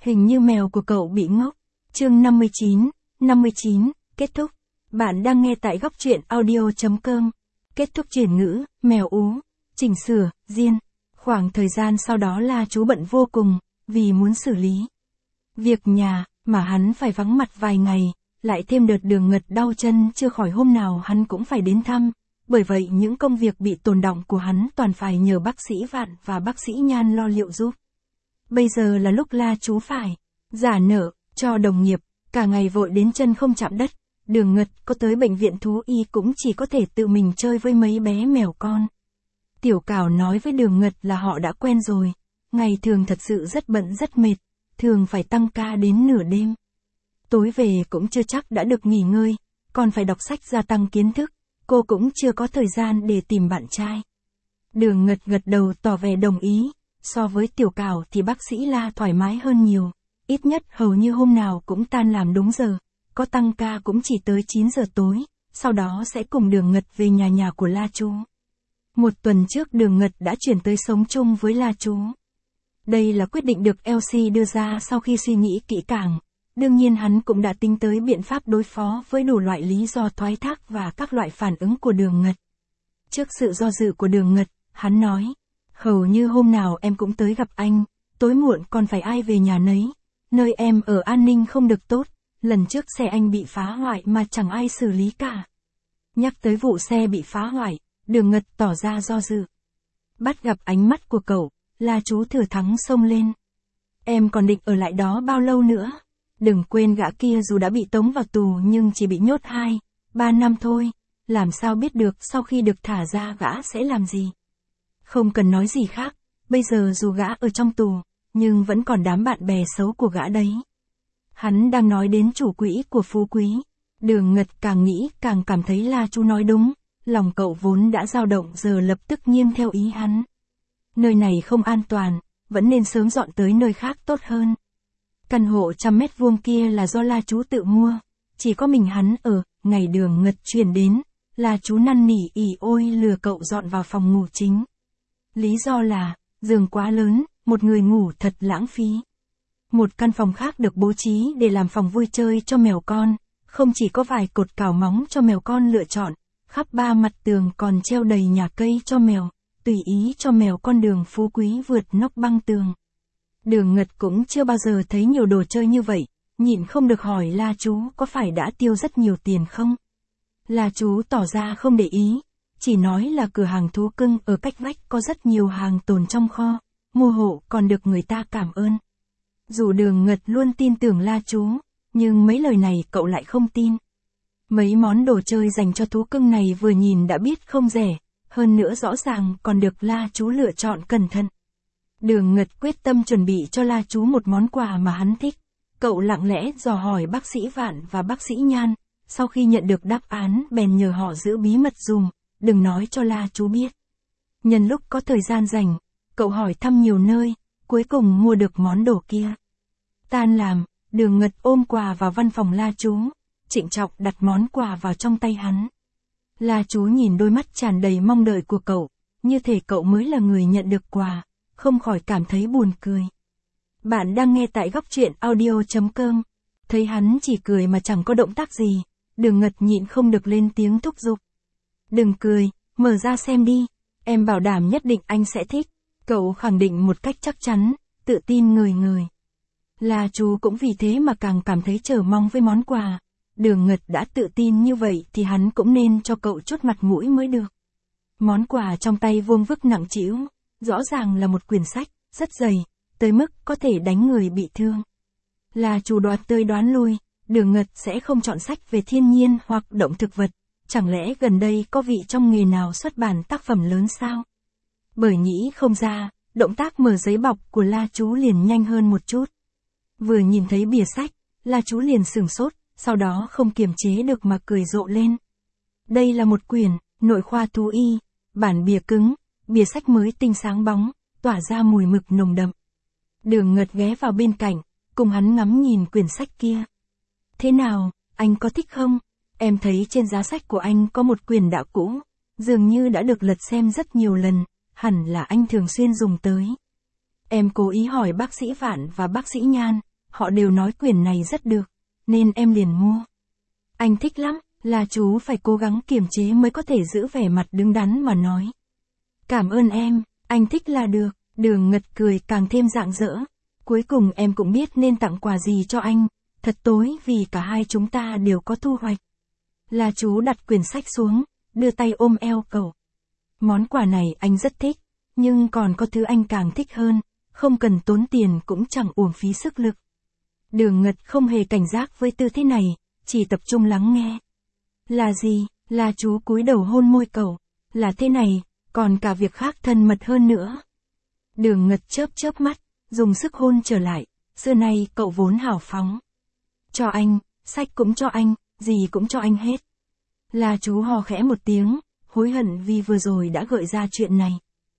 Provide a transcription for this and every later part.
Hình như mèo của cậu bị ngốc. Chương 59, kết thúc. Bạn đang nghe tại góc truyện audio.com. Kết thúc chuyển ngữ, mèo ú, chỉnh sửa, diên. Khoảng thời gian sau đó La Chú bận vô cùng, vì muốn xử lý việc nhà, mà hắn phải vắng mặt vài ngày, lại thêm đợt Đường Ngật đau chân chưa khỏi hôm nào hắn cũng phải đến thăm. Bởi vậy những công việc bị tồn đọng của hắn toàn phải nhờ bác sĩ Vạn và bác sĩ Nhan lo liệu giúp. Bây giờ là lúc La Chú phải giả nợ cho đồng nghiệp, cả ngày vội đến chân không chạm đất. Đường Ngật có tới bệnh viện thú y cũng chỉ có thể tự mình chơi với mấy bé mèo con. Tiểu Cảo nói với Đường Ngật là họ đã quen rồi, ngày thường thật sự rất bận rất mệt, thường phải tăng ca đến nửa đêm. Tối về cũng chưa chắc đã được nghỉ ngơi, còn phải đọc sách gia tăng kiến thức, cô cũng chưa có thời gian để tìm bạn trai. Đường Ngật gật đầu tỏ vẻ đồng ý, so với Tiểu Cảo thì bác sĩ La thoải mái hơn nhiều, ít nhất hầu như hôm nào cũng tan làm đúng giờ, có tăng ca cũng chỉ tới 9 giờ tối, sau đó sẽ cùng Đường Ngật về nhà của La Chú. Một tuần trước Đường Ngật đã chuyển tới sống chung với La Chú. Đây là quyết định được Elsie đưa ra sau khi suy nghĩ kỹ càng. Đương nhiên hắn cũng đã tính tới biện pháp đối phó với đủ loại lý do thoái thác và các loại phản ứng của Đường Ngật. Trước sự do dự của Đường Ngật, hắn nói, hầu như hôm nào em cũng tới gặp anh, tối muộn còn phải ai về nhà nấy, nơi em ở an ninh không được tốt, lần trước xe anh bị phá hoại mà chẳng ai xử lý cả. Nhắc tới vụ xe bị phá hoại, Đường Ngật tỏ ra do dự. Bắt gặp ánh mắt của cậu, La Chú thừa thắng xông lên. Em còn định ở lại đó bao lâu nữa? Đừng quên gã kia dù đã bị tống vào tù nhưng chỉ bị nhốt 2-3 năm thôi, làm sao biết được sau khi được thả ra gã sẽ làm gì. Không cần nói gì khác, bây giờ dù gã ở trong tù, nhưng vẫn còn đám bạn bè xấu của gã đấy. Hắn đang nói đến chủ quỹ của Phú Quý. Đường Ngật càng nghĩ càng cảm thấy La Chú nói đúng, lòng cậu vốn đã dao động giờ lập tức nghiêng theo ý hắn. Nơi này không an toàn, vẫn nên sớm dọn tới nơi khác tốt hơn. Căn hộ 100 mét vuông kia là do La Chú tự mua, chỉ có mình hắn ở. Ngày Đường Ngật chuyển đến, La Chú năn nỉ ỉ ôi lừa cậu dọn vào phòng ngủ chính. Lý do là, giường quá lớn, một người ngủ thật lãng phí. Một căn phòng khác được bố trí để làm phòng vui chơi cho mèo con, không chỉ có vài cột cào móng cho mèo con lựa chọn, khắp 3 mặt tường còn treo đầy nhà cây cho mèo, tùy ý cho mèo con Đường Phú Quý vượt nóc băng tường. Đường Ngật cũng chưa bao giờ thấy nhiều đồ chơi như vậy, nhịn không được hỏi La Chú có phải đã tiêu rất nhiều tiền không? La Chú tỏ ra không để ý, chỉ nói là cửa hàng thú cưng ở cách vách có rất nhiều hàng tồn trong kho, mua hộ còn được người ta cảm ơn. Dù Đường Ngật luôn tin tưởng La Chú, nhưng mấy lời này cậu lại không tin. Mấy món đồ chơi dành cho thú cưng này vừa nhìn đã biết không rẻ, hơn nữa rõ ràng còn được La Chú lựa chọn cẩn thận. Đường Ngật quyết tâm chuẩn bị cho La Chú một món quà mà hắn thích. Cậu lặng lẽ dò hỏi bác sĩ Vạn và bác sĩ Nhan, sau khi nhận được đáp án bèn nhờ họ giữ bí mật dùm, đừng nói cho La Chú biết. Nhân lúc có thời gian rảnh, cậu hỏi thăm nhiều nơi, cuối cùng mua được món đồ kia. Tan làm, Đường Ngật ôm quà vào văn phòng La Chú, trịnh trọng đặt món quà vào trong tay hắn. La Chú nhìn đôi mắt tràn đầy mong đợi của cậu, như thể cậu mới là người nhận được quà, không khỏi cảm thấy buồn cười. Bạn đang nghe tại góc truyện audio.com. Thấy hắn chỉ cười mà chẳng có động tác gì, Đường Ngật nhịn không được lên tiếng thúc giục. Đừng cười, mở ra xem đi, em bảo đảm nhất định anh sẽ thích. Cậu khẳng định một cách chắc chắn, tự tin ngời ngời. La Chú cũng vì thế mà càng cảm thấy chờ mong với món quà. Đường Ngật đã tự tin như vậy thì hắn cũng nên cho cậu chút mặt mũi mới được. Món quà trong tay vuông vức nặng trĩu, rõ ràng là một quyển sách, rất dày, tới mức có thể đánh người bị thương. La Chú đoán tơi đoán lui, Đường Ngật sẽ không chọn sách về thiên nhiên hoặc động thực vật, chẳng lẽ gần đây có vị trong nghề nào xuất bản tác phẩm lớn sao? Bởi nghĩ không ra, động tác mở giấy bọc của La Chú liền nhanh hơn một chút. Vừa nhìn thấy bìa sách, La Chú liền sửng sốt, sau đó không kiềm chế được mà cười rộ lên. Đây là một quyển, nội khoa thú y, bản bìa cứng, bìa sách mới tinh sáng bóng, tỏa ra mùi mực nồng đậm. Đường Ngật ghé vào bên cạnh, cùng hắn ngắm nhìn quyển sách kia. Thế nào, anh có thích không? Em thấy trên giá sách của anh có một quyển đã cũ, dường như đã được lật xem rất nhiều lần, hẳn là anh thường xuyên dùng tới. Em cố ý hỏi bác sĩ Vạn và bác sĩ Nhan, họ đều nói quyển này rất được, nên em liền mua. Anh thích lắm, là chú phải cố gắng kiềm chế mới có thể giữ vẻ mặt đứng đắn mà nói. Cảm ơn em, anh thích là được, Đường Ngật cười càng thêm rạng rỡ. Cuối cùng em cũng biết nên tặng quà gì cho anh, thật tối vì cả hai chúng ta đều có thu hoạch. La chú đặt quyển sách xuống, đưa tay ôm eo cậu. Món quà này anh rất thích, nhưng còn có thứ anh càng thích hơn, không cần tốn tiền cũng chẳng uổng phí sức lực. Đường Ngật không hề cảnh giác với tư thế này, chỉ tập trung lắng nghe. Là gì? La chú cúi đầu hôn môi cậu. Là thế này, còn cả việc khác thân mật hơn nữa. Đường Ngật chớp chớp mắt, dùng sức hôn trở lại, xưa nay cậu vốn hào phóng. Cho anh, sách cũng cho anh, gì cũng cho anh hết. La chú hò khẽ một tiếng, hối hận vì vừa rồi đã gợi ra chuyện này.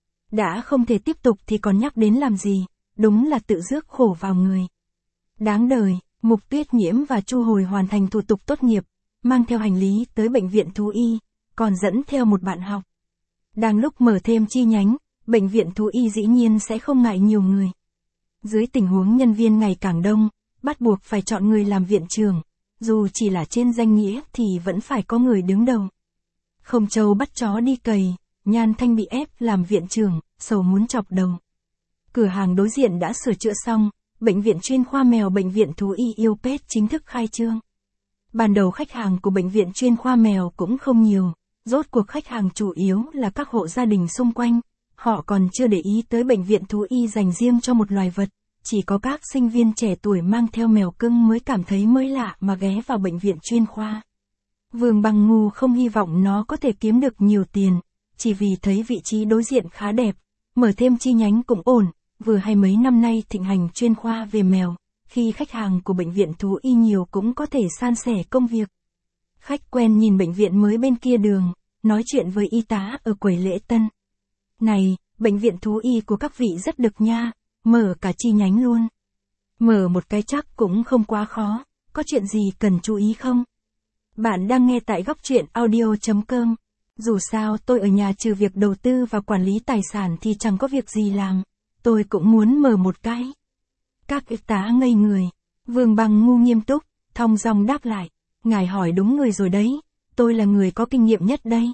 Đã không thể tiếp tục thì còn nhắc đến làm gì, đúng là tự rước khổ vào người. Đáng đời, Mục Tuyết Nhiễm và Chu Hồi hoàn thành thủ tục tốt nghiệp, mang theo hành lý tới bệnh viện thú y, còn dẫn theo một bạn học. Đang lúc mở thêm chi nhánh, bệnh viện thú y dĩ nhiên sẽ không ngại nhiều người. Dưới tình huống nhân viên ngày càng đông, bắt buộc phải chọn người làm viện trưởng, dù chỉ là trên danh nghĩa thì vẫn phải có người đứng đầu. Không trâu bắt chó đi cày, Nhan Thanh bị ép làm viện trưởng, sầu muốn chọc đầu. Cửa hàng đối diện đã sửa chữa xong, bệnh viện chuyên khoa mèo bệnh viện thú y Yêu Pet chính thức khai trương. Ban đầu khách hàng của bệnh viện chuyên khoa mèo cũng không nhiều, rốt cuộc khách hàng chủ yếu là các hộ gia đình xung quanh, họ còn chưa để ý tới bệnh viện thú y dành riêng cho một loài vật, chỉ có các sinh viên trẻ tuổi mang theo mèo cưng mới cảm thấy mới lạ mà ghé vào bệnh viện chuyên khoa. Vương Bằng Ngu không hy vọng nó có thể kiếm được nhiều tiền, chỉ vì thấy vị trí đối diện khá đẹp, mở thêm chi nhánh cũng ổn, vừa hay mấy năm nay thịnh hành chuyên khoa về mèo, khi khách hàng của bệnh viện thú y nhiều cũng có thể san sẻ công việc. Khách quen nhìn bệnh viện mới bên kia đường, nói chuyện với y tá ở quầy lễ tân. Này, bệnh viện thú y của các vị rất được nha, mở cả chi nhánh luôn. Mở một cái chắc cũng không quá khó, có chuyện gì cần chú ý không? Bạn đang nghe tại góc truyện audio.com. Dù sao tôi ở nhà trừ việc đầu tư và quản lý tài sản thì chẳng có việc gì làm, tôi cũng muốn mở một cái. Các y tá ngây người, Vương Bằng Ngu nghiêm túc, thong dong đáp lại, ngài hỏi đúng người rồi đấy, tôi là người có kinh nghiệm nhất đây.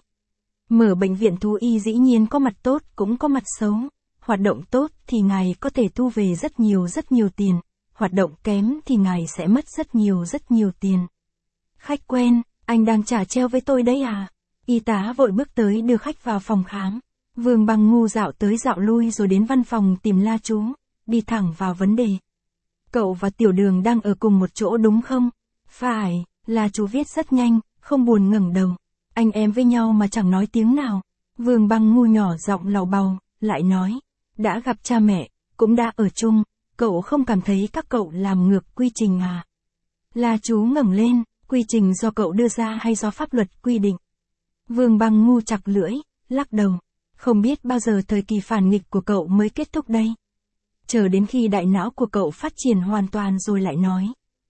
Mở bệnh viện thú y dĩ nhiên có mặt tốt cũng có mặt xấu, hoạt động tốt thì ngài có thể thu về rất nhiều tiền, hoạt động kém thì ngài sẽ mất rất nhiều tiền. Khách quen, anh đang trả treo với tôi đấy à? Y tá vội bước tới đưa khách vào phòng khám. Vương Bằng Ngu dạo tới dạo lui rồi đến văn phòng tìm La chú, đi thẳng vào vấn đề. Cậu và Tiểu Đường đang ở cùng một chỗ đúng không? Phải, La chú viết rất nhanh, không buồn ngẩng đầu. Anh em với nhau mà chẳng nói tiếng nào. Vương Bằng Ngu nhỏ giọng lầu bầu, lại nói. Đã gặp cha mẹ, cũng đã ở chung, cậu không cảm thấy các cậu làm ngược quy trình à? La chú ngẩng lên, quy trình do cậu đưa ra hay do pháp luật quy định? Vương Bằng Ngu chặt lưỡi, lắc đầu. Không biết bao giờ thời kỳ phản nghịch của cậu mới kết thúc đây. Chờ đến khi đại não của cậu phát triển hoàn toàn rồi lại nói.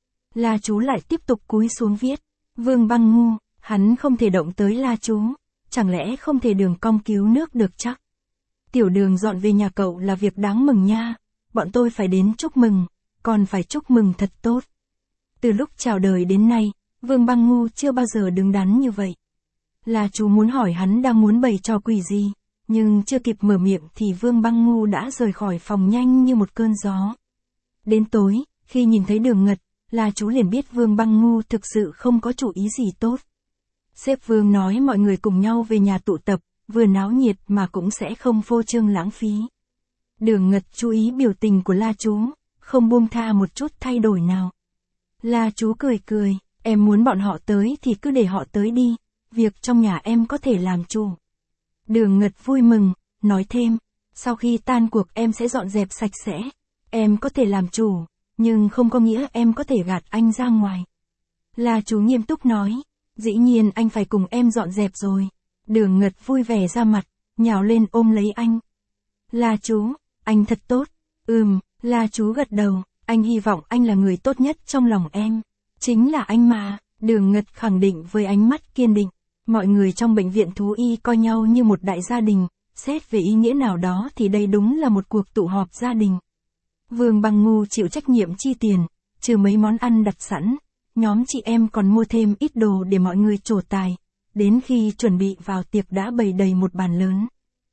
La chú lại tiếp tục cúi xuống viết. Vương Bằng Ngu, hắn không thể động tới La chú, chẳng lẽ không thể Đường cong cứu nước được chắc? Tiểu Đường dọn về nhà cậu là việc đáng mừng nha, bọn tôi phải đến chúc mừng, còn phải chúc mừng thật tốt. Từ lúc chào đời đến nay, Vương Bằng Ngu chưa bao giờ đứng đắn như vậy. La chú muốn hỏi hắn đang muốn bày trò quỷ gì, nhưng chưa kịp mở miệng thì Vương Bằng Ngu đã rời khỏi phòng nhanh như một cơn gió. Đến tối, khi nhìn thấy Đường Ngật, La chú liền biết Vương Bằng Ngu thực sự không có chủ ý gì tốt. Sếp Vương nói mọi người cùng nhau về nhà tụ tập, vừa náo nhiệt mà cũng sẽ không phô trương lãng phí. Đường Ngật chú ý biểu tình của La chú, không buông tha một chút thay đổi nào. La chú cười cười, em muốn bọn họ tới thì cứ để họ tới đi, việc trong nhà em có thể làm chủ. Đường Ngật vui mừng, nói thêm, sau khi tan cuộc em sẽ dọn dẹp sạch sẽ, em có thể làm chủ, nhưng không có nghĩa em có thể gạt anh ra ngoài. La chú nghiêm túc nói, dĩ nhiên anh phải cùng em dọn dẹp rồi. Đường Ngật vui vẻ ra mặt, nhào lên ôm lấy anh. La chú, anh thật tốt. La chú gật đầu, anh hy vọng anh là người tốt nhất trong lòng em. Chính là anh mà, Đường Ngật khẳng định với ánh mắt kiên định. Mọi người trong bệnh viện thú y coi nhau như một đại gia đình, xét về ý nghĩa nào đó thì đây đúng là một cuộc tụ họp gia đình. Vương Bằng Ngu chịu trách nhiệm chi tiền, trừ mấy món ăn đặt sẵn, nhóm chị em còn mua thêm ít đồ để mọi người trổ tài, đến khi chuẩn bị vào tiệc đã bày đầy một bàn lớn.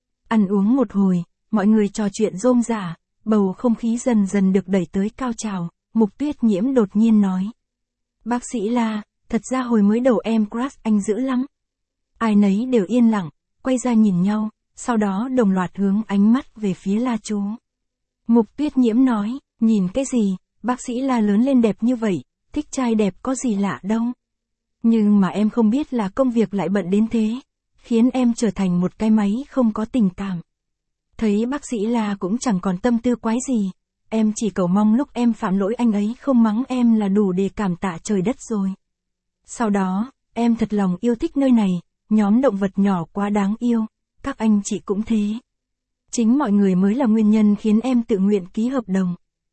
Ăn uống một hồi, mọi người trò chuyện rôm rả, bầu không khí dần dần được đẩy tới cao trào, Mục Tuyết Nhiễm đột nhiên nói. Bác sĩ La, thật ra hồi mới đầu em crush anh dữ lắm. Ai nấy đều yên lặng, quay ra nhìn nhau, sau đó đồng loạt hướng ánh mắt về phía La Chú. Mục Tuyết Nhiễm nói, nhìn cái gì, bác sĩ La lớn lên đẹp như vậy, thích trai đẹp có gì lạ đâu. Nhưng mà em không biết là công việc lại bận đến thế, khiến em trở thành một cái máy không có tình cảm. Thấy bác sĩ La cũng chẳng còn tâm tư quái gì, em chỉ cầu mong lúc em phạm lỗi anh ấy không mắng em là đủ để cảm tạ trời đất rồi. Sau đó, em thật lòng yêu thích nơi này, nhóm động vật nhỏ quá đáng yêu, các anh chị cũng thế. Chính mọi người mới là nguyên nhân khiến em tự nguyện ký hợp đồng.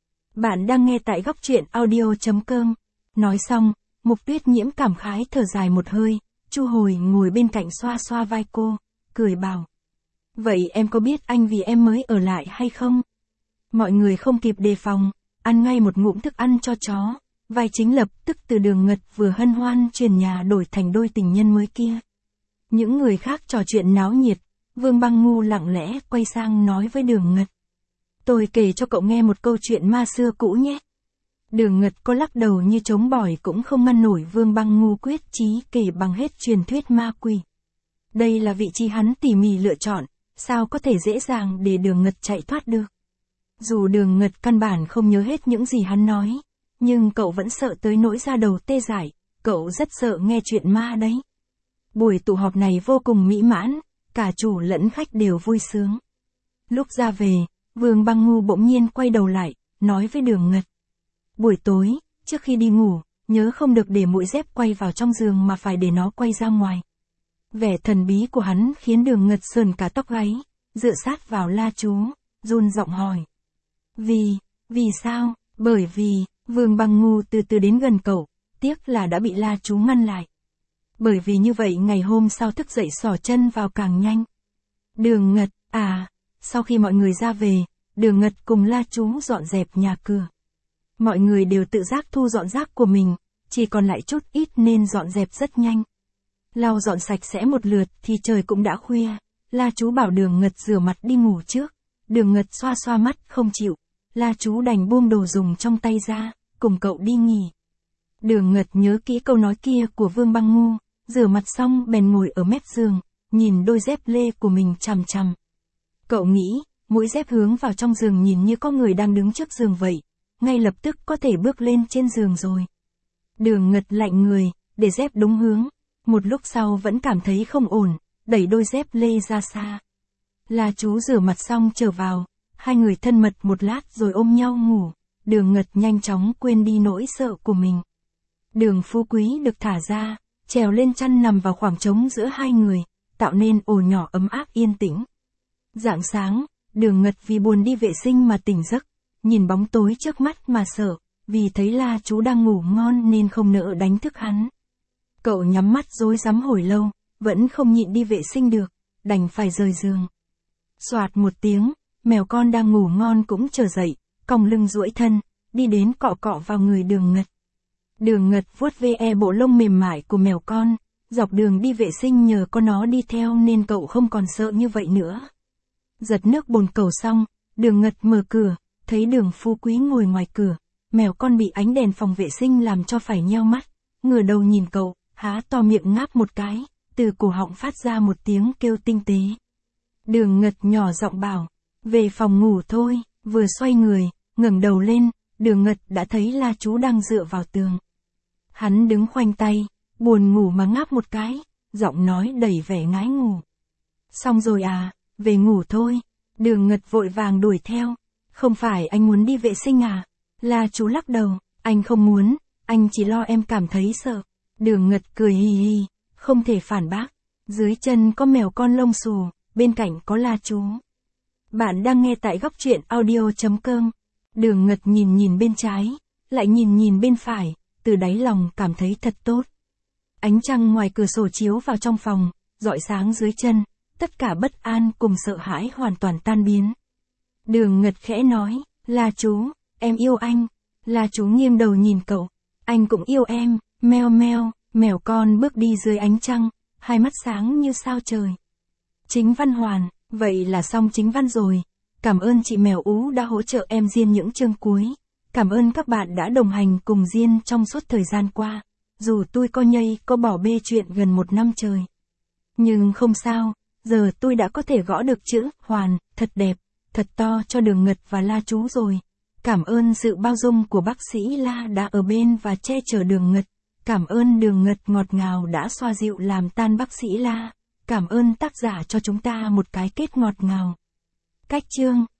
Bạn đang nghe tại góc truyện audio.com. Nói xong, Mục Tuyết Nhiễm cảm khái thở dài một hơi, Chu Hồi ngồi bên cạnh xoa xoa vai cô, cười bảo. Vậy em có biết anh vì em mới ở lại hay không? Mọi người không kịp đề phòng, ăn ngay một ngụm thức ăn cho chó, vai chính lập tức từ Đường Ngật vừa hân hoan chuyển nhà đổi thành đôi tình nhân mới kia. Những người khác trò chuyện náo nhiệt, Vương Băng Ngu lặng lẽ quay sang nói với Đường Ngật. Tôi kể cho cậu nghe một câu chuyện ma xưa cũ nhé. Đường Ngật có lắc đầu như trống bỏi cũng không ngăn nổi Vương Băng Ngu quyết chí kể bằng hết truyền thuyết ma quỷ. Đây là vị trí hắn tỉ mỉ lựa chọn, sao có thể dễ dàng để Đường Ngật chạy thoát được. Dù Đường Ngật căn bản không nhớ hết những gì hắn nói, nhưng cậu vẫn sợ tới nỗi da đầu tê dại, cậu rất sợ nghe chuyện ma đấy. Buổi tụ họp này vô cùng mỹ mãn, cả chủ lẫn khách đều vui sướng. Lúc ra về, Vương Băng Ngu bỗng nhiên quay đầu lại, nói với Đường Ngật. Buổi tối, trước khi đi ngủ, nhớ không được để mũi dép quay vào trong giường mà phải để nó quay ra ngoài. Vẻ thần bí của hắn khiến Đường Ngật sờn cả tóc gáy, dựa sát vào La Chú, run giọng hỏi. Vì sao? Bởi vì, Vương Băng Ngu từ từ đến gần cậu, tiếc là đã bị La Chú ngăn lại. Bởi vì như vậy ngày hôm sau thức dậy xỏ chân vào càng nhanh. Đường Ngật, sau khi mọi người ra về, Đường Ngật cùng La Chú dọn dẹp nhà cửa. Mọi người đều tự giác thu dọn rác của mình, chỉ còn lại chút ít nên dọn dẹp rất nhanh. Lau dọn sạch sẽ một lượt thì trời cũng đã khuya, La Chú bảo Đường Ngật rửa mặt đi ngủ trước. Đường Ngật xoa xoa mắt không chịu, La Chú đành buông đồ dùng trong tay ra, cùng cậu đi nghỉ. Đường Ngật nhớ kỹ câu nói kia của Vương Băng Ngu, rửa mặt xong bèn ngồi ở mép giường, nhìn đôi dép lê của mình chằm chằm. Cậu nghĩ, mũi dép hướng vào trong giường nhìn như có người đang đứng trước giường vậy, ngay lập tức có thể bước lên trên giường rồi. Đường Ngật lạnh người, để dép đúng hướng, một lúc sau vẫn cảm thấy không ổn, đẩy đôi dép lê ra xa. La Chú rửa mặt xong trở vào, hai người thân mật một lát rồi ôm nhau ngủ, Đường Ngật nhanh chóng quên đi nỗi sợ của mình. Đường Phú Quý được thả ra, trèo lên chăn nằm vào khoảng trống giữa hai người, tạo nên ổ nhỏ ấm áp yên tĩnh. Rạng sáng, Đường Ngật vì buồn đi vệ sinh mà tỉnh giấc, nhìn bóng tối trước mắt mà sợ, vì thấy La Chú đang ngủ ngon nên không nỡ đánh thức hắn. Cậu nhắm mắt rối rắm hồi lâu, vẫn không nhịn đi vệ sinh được, đành phải rời giường. Soạt một tiếng, mèo con đang ngủ ngon cũng trở dậy, còng lưng duỗi thân, đi đến cọ cọ vào người Đường Ngật. Đường Ngật vuốt ve bộ lông mềm mại của mèo con, dọc đường đi vệ sinh nhờ có nó đi theo nên cậu không còn sợ như vậy nữa. Giật nước bồn cầu xong, Đường Ngật mở cửa, thấy Đường Phú Quý ngồi ngoài cửa, mèo con bị ánh đèn phòng vệ sinh làm cho phải nheo mắt, ngửa đầu nhìn cậu, há to miệng ngáp một cái, từ cổ họng phát ra một tiếng kêu tinh tế. Đường Ngật nhỏ giọng bảo, về phòng ngủ thôi, vừa xoay người, ngẩng đầu lên, Đường Ngật đã thấy La Chú đang dựa vào tường. Hắn đứng khoanh tay, buồn ngủ mà ngáp một cái, giọng nói đầy vẻ ngái ngủ. Xong rồi về ngủ thôi. Đường Ngật vội vàng đuổi theo. Không phải anh muốn đi vệ sinh à? La Chú lắc đầu, anh không muốn, anh chỉ lo em cảm thấy sợ. Đường Ngật cười hì hì, không thể phản bác. Dưới chân có mèo con lông xù, bên cạnh có La Chú. Bạn đang nghe tại góc truyện audio.com. Đường Ngật nhìn bên trái, lại nhìn bên phải, từ đáy lòng cảm thấy thật tốt. Ánh trăng ngoài cửa sổ chiếu vào trong phòng, rọi sáng dưới chân, tất cả bất an cùng sợ hãi hoàn toàn tan biến. Đường Ngật khẽ nói, La Chú, em yêu anh. La chú nghiêng đầu nhìn cậu. Anh cũng yêu em, meo meo, mèo con bước đi dưới ánh trăng, hai mắt sáng như sao trời. Chính văn hoàn, vậy là xong chính văn rồi. Cảm ơn chị Mèo Ú đã hỗ trợ em Diên những chương cuối. Cảm ơn các bạn đã đồng hành cùng Diên trong suốt thời gian qua. Dù tôi có nhây có bỏ bê chuyện gần 1 năm trời. Nhưng không sao, giờ tôi đã có thể gõ được chữ hoàn, thật đẹp, thật to cho Đường Ngật và La chú rồi. Cảm ơn sự bao dung của bác sĩ La đã ở bên và che chở Đường Ngật. Cảm ơn Đường Ngật ngọt ngào đã xoa dịu làm tan bác sĩ La. Cảm ơn tác giả cho chúng ta một cái kết ngọt ngào. Cách chương